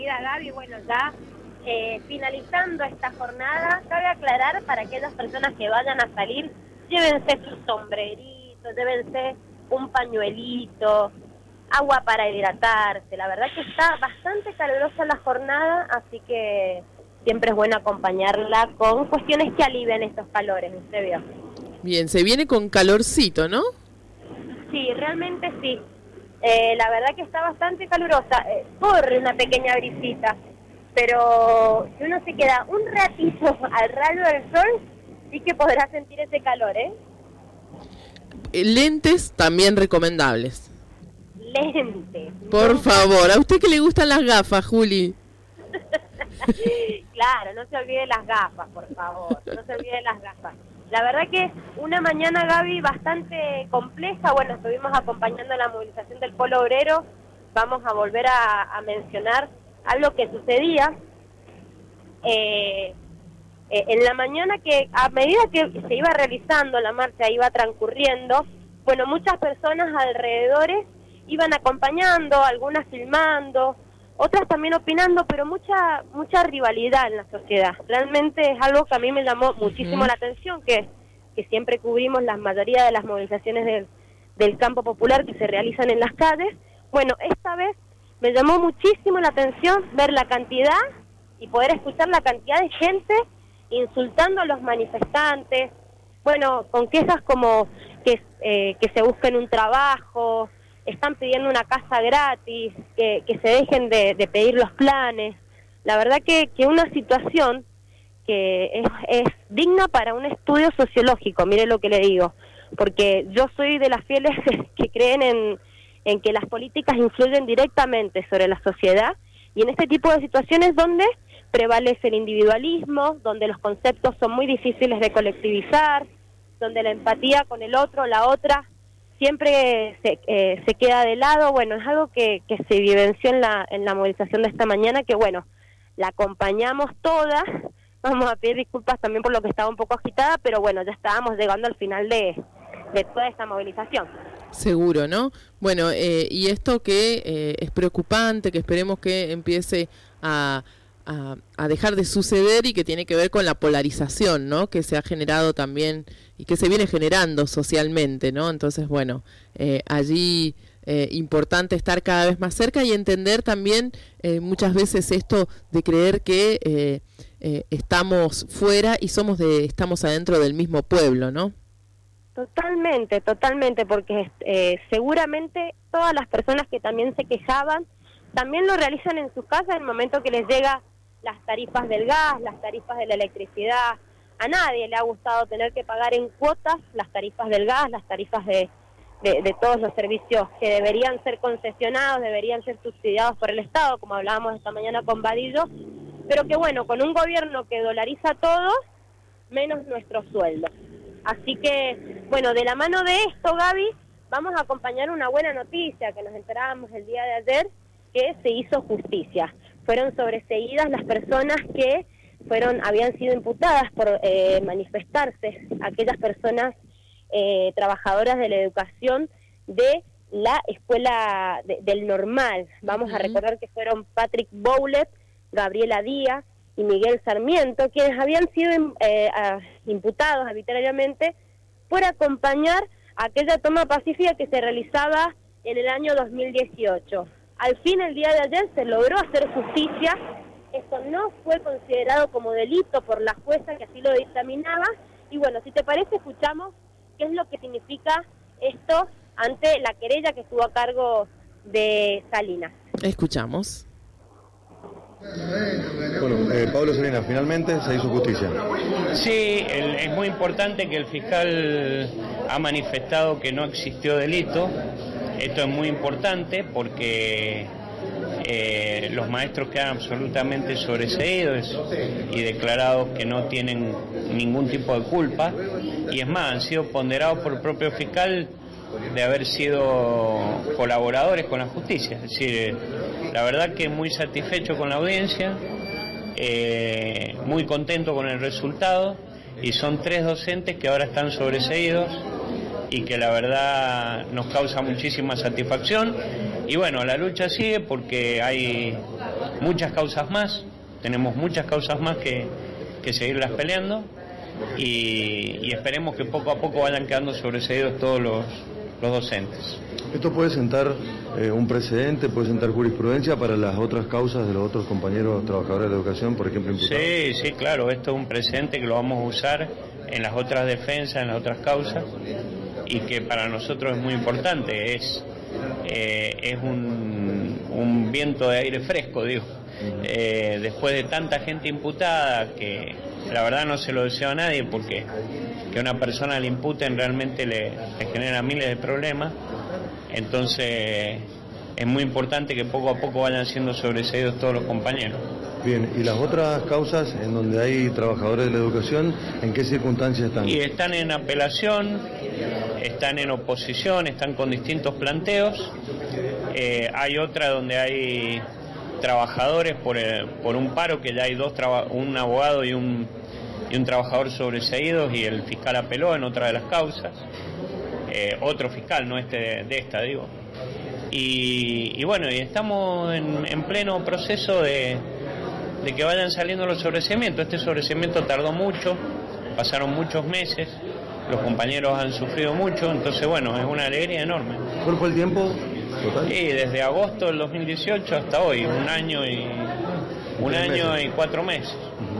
Gaby, bueno, ya finalizando esta jornada, cabe aclarar para aquellas personas que vayan a salir, llévense su sombrerito, llévense un pañuelito, agua para hidratarse. La verdad que está bastante calurosa la jornada, así que siempre es bueno acompañarla con cuestiones que alivien estos calores, ¿usted vio? Bien, se viene con calorcito, ¿no? Sí, realmente sí. La verdad que está bastante calurosa, corre una pequeña brisita, pero si uno se queda un ratito al rayo del sol, sí que podrá sentir ese calor, ¿eh? Lentes también recomendables. Lentes. Por favor, ¿a usted que le gustan las gafas, Juli? Claro, no se olvide las gafas, por favor, no se olvide las gafas. La verdad que una mañana, Gaby, bastante compleja. Bueno, estuvimos acompañando la movilización del Polo Obrero. Vamos a volver a mencionar algo que sucedía en la mañana, que a medida que se iba realizando la marcha, iba transcurriendo, bueno, muchas personas alrededores iban acompañando, algunas filmando, otras también opinando, pero mucha rivalidad en la sociedad. Realmente es algo que a mí me llamó muchísimo la atención, que siempre cubrimos la mayoría de las movilizaciones del campo popular que se realizan en las calles. Bueno, esta vez me llamó muchísimo la atención ver la cantidad y poder escuchar la cantidad de gente insultando a los manifestantes, bueno, con quejas como que se busquen un trabajo, están pidiendo una casa gratis, que se dejen de pedir los planes. La verdad que una situación que es digna para un estudio sociológico, mire lo que le digo, porque yo soy de las fieles que creen en que las políticas influyen directamente sobre la sociedad, y en este tipo de situaciones donde prevalece el individualismo, donde los conceptos son muy difíciles de colectivizar, donde la empatía con el otro, la otra, siempre se queda de lado. Bueno, es algo que se vivenció en la movilización de esta mañana, que bueno, la acompañamos todas. Vamos a pedir disculpas también por lo que estaba un poco agitada, pero bueno, ya estábamos llegando al final de toda esta movilización. Seguro, ¿no? Bueno, y esto que es preocupante, que esperemos que empiece a dejar de suceder, y que tiene que ver con la polarización, ¿no? Que se ha generado también y que se viene generando socialmente, ¿no? Entonces, bueno, allí importante estar cada vez más cerca y entender también muchas veces esto de creer que estamos fuera y estamos adentro del mismo pueblo, ¿no? Totalmente, porque seguramente todas las personas que también se quejaban también lo realizan en sus casas en el momento que les llega las tarifas del gas, las tarifas de la electricidad. A nadie le ha gustado tener que pagar en cuotas las tarifas del gas, las tarifas de todos los servicios que deberían ser concesionados, deberían ser subsidiados por el Estado, como hablábamos esta mañana con Vadillo, pero que bueno, con un gobierno que dolariza todo, menos nuestros sueldos. Así que, bueno, de la mano de esto, Gaby, vamos a acompañar una buena noticia que nos enterábamos el día de ayer, que se hizo justicia. Fueron sobreseídas las personas que habían sido imputadas por manifestarse, aquellas personas trabajadoras de la educación de la escuela del Normal. Vamos a recordar que fueron Patrick Bowlet, Gabriela Díaz y Miguel Sarmiento, quienes habían sido imputados arbitrariamente por acompañar a aquella toma pacífica que se realizaba en el año 2018. Al fin, el día de ayer se logró hacer justicia. Esto no fue considerado como delito por la jueza que así lo dictaminaba. Y bueno, si te parece, escuchamos qué es lo que significa esto ante la querella que estuvo a cargo de Salinas. Escuchamos. Bueno, Pablo Salinas, finalmente se hizo justicia. Sí, es muy importante que el fiscal ha manifestado que no existió delito. Esto es muy importante porque los maestros quedan absolutamente sobreseídos y declarados que no tienen ningún tipo de culpa, y es más, han sido ponderados por el propio fiscal de haber sido colaboradores con la justicia. Es decir, la verdad que muy satisfecho con la audiencia, muy contento con el resultado, y son 3 docentes que ahora están sobreseídos y que la verdad nos causa muchísima satisfacción. Y bueno, la lucha sigue porque hay muchas causas más, tenemos muchas causas más que seguirlas peleando y esperemos que poco a poco vayan quedando sobreseídos todos los docentes. ¿Esto puede sentar un precedente, puede sentar jurisprudencia para las otras causas de los otros compañeros trabajadores de educación, por ejemplo, imputados? Sí, claro, esto es un precedente que lo vamos a usar en las otras defensas, en las otras causas, y que para nosotros es muy importante, es un viento de aire fresco, digo. Después de tanta gente imputada, que la verdad no se lo deseo a nadie, porque que una persona le imputen realmente le genera miles de problemas. Entonces es muy importante que poco a poco vayan siendo sobreseídos todos los compañeros. Bien, ¿y las otras causas en donde hay trabajadores de la educación, en qué circunstancias están? Y están en apelación, están en oposición, están con distintos planteos. Hay otra donde hay trabajadores por un paro, que ya hay un abogado y un trabajador sobreseídos, y el fiscal apeló en otra de las causas. Otro fiscal, no de esta, digo. Y bueno, y estamos en pleno proceso de que vayan saliendo los sobreseimientos. Este sobreseimiento tardó mucho, pasaron muchos meses, los compañeros han sufrido mucho, entonces bueno, es una alegría enorme. ¿Cuál fue el tiempo total? Sí, desde agosto del 2018 hasta hoy, un año y 4 meses.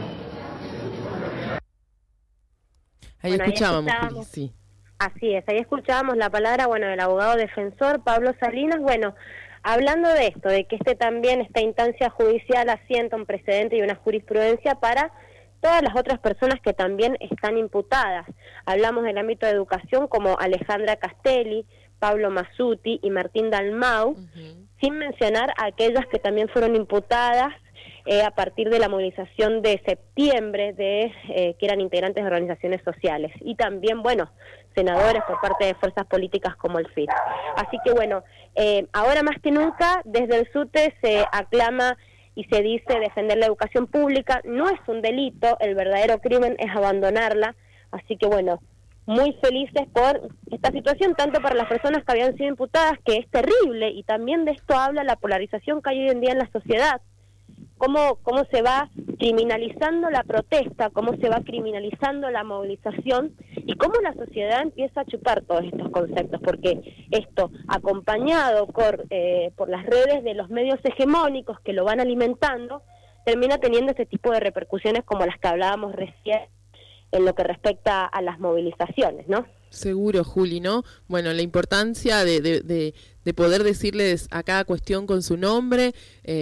Ahí escuchábamos, Juli, sí. Así es, ahí escuchábamos la palabra, del abogado defensor Pablo Salinas, hablando de esto, de que esta instancia judicial asienta un precedente y una jurisprudencia para todas las otras personas que también están imputadas. Hablamos del ámbito de educación como Alejandra Castelli, Pablo Mazzuti y Martín Dalmau, sin mencionar a aquellas que también fueron imputadas a partir de la movilización de septiembre, que eran integrantes de organizaciones sociales, y también, senadores por parte de fuerzas políticas como el FIT. Así que ahora más que nunca, desde el SUTE se aclama y se dice defender la educación pública. No es un delito, el verdadero crimen es abandonarla. Así que muy felices por esta situación, tanto para las personas que habían sido imputadas, que es terrible, y también de esto habla la polarización que hay hoy en día en la sociedad. Cómo se va criminalizando la protesta, cómo se va criminalizando la movilización, y cómo la sociedad empieza a chupar todos estos conceptos, porque esto, acompañado por las redes de los medios hegemónicos que lo van alimentando, termina teniendo ese tipo de repercusiones como las que hablábamos recién en lo que respecta a las movilizaciones, ¿no? Seguro, Juli, ¿no? Bueno, la importancia de poder decirles a cada cuestión con su nombre,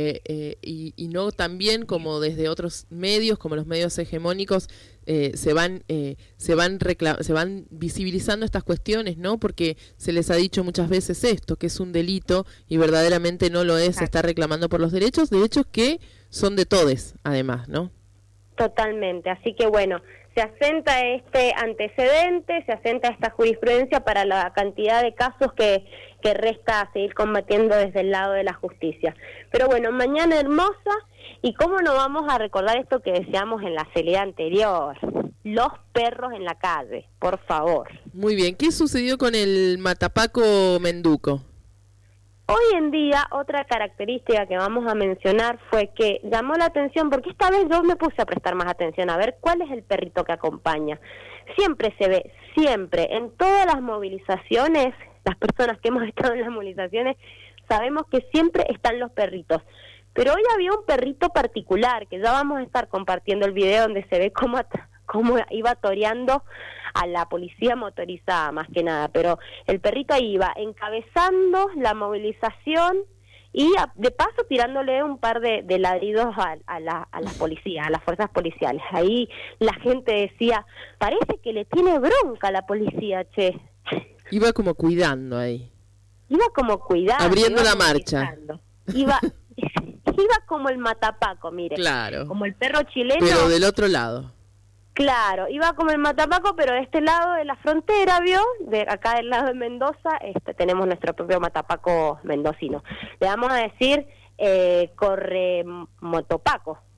y no también como desde otros medios, como los medios hegemónicos, se van visibilizando estas cuestiones, ¿no? Porque se les ha dicho muchas veces esto, que es un delito, y verdaderamente no lo es. Se está reclamando por los derechos que son de todes, además, ¿no? Totalmente, así que se asenta este antecedente, se asenta esta jurisprudencia para la cantidad de casos que resta seguir combatiendo desde el lado de la justicia. Pero mañana hermosa, y cómo no vamos a recordar esto que decíamos en la celda anterior, los perros en la calle, por favor. Muy bien, ¿qué sucedió con el Matapaco Menduco? Hoy en día, otra característica que vamos a mencionar fue que llamó la atención, porque esta vez yo me puse a prestar más atención, a ver cuál es el perrito que acompaña. Siempre se ve, en todas las movilizaciones, las personas que hemos estado en las movilizaciones, sabemos que siempre están los perritos. Pero hoy había un perrito particular, que ya vamos a estar compartiendo el video donde se ve cómo iba toreando a la policía motorizada, más que nada, pero el perrito ahí iba encabezando la movilización y de paso tirándole un par de ladridos a la policía, a las fuerzas policiales. Ahí la gente decía, parece que le tiene bronca a la policía, che. Iba como cuidando ahí. Abriendo la marcha. Iba como el Matapaco, mire. Claro. Como el perro chileno. Pero del otro lado. Claro, iba como el Matapaco, pero de este lado de la frontera, ¿vio? De acá del lado de Mendoza, tenemos nuestro propio Matapaco mendocino. Le vamos a decir corre motopaco.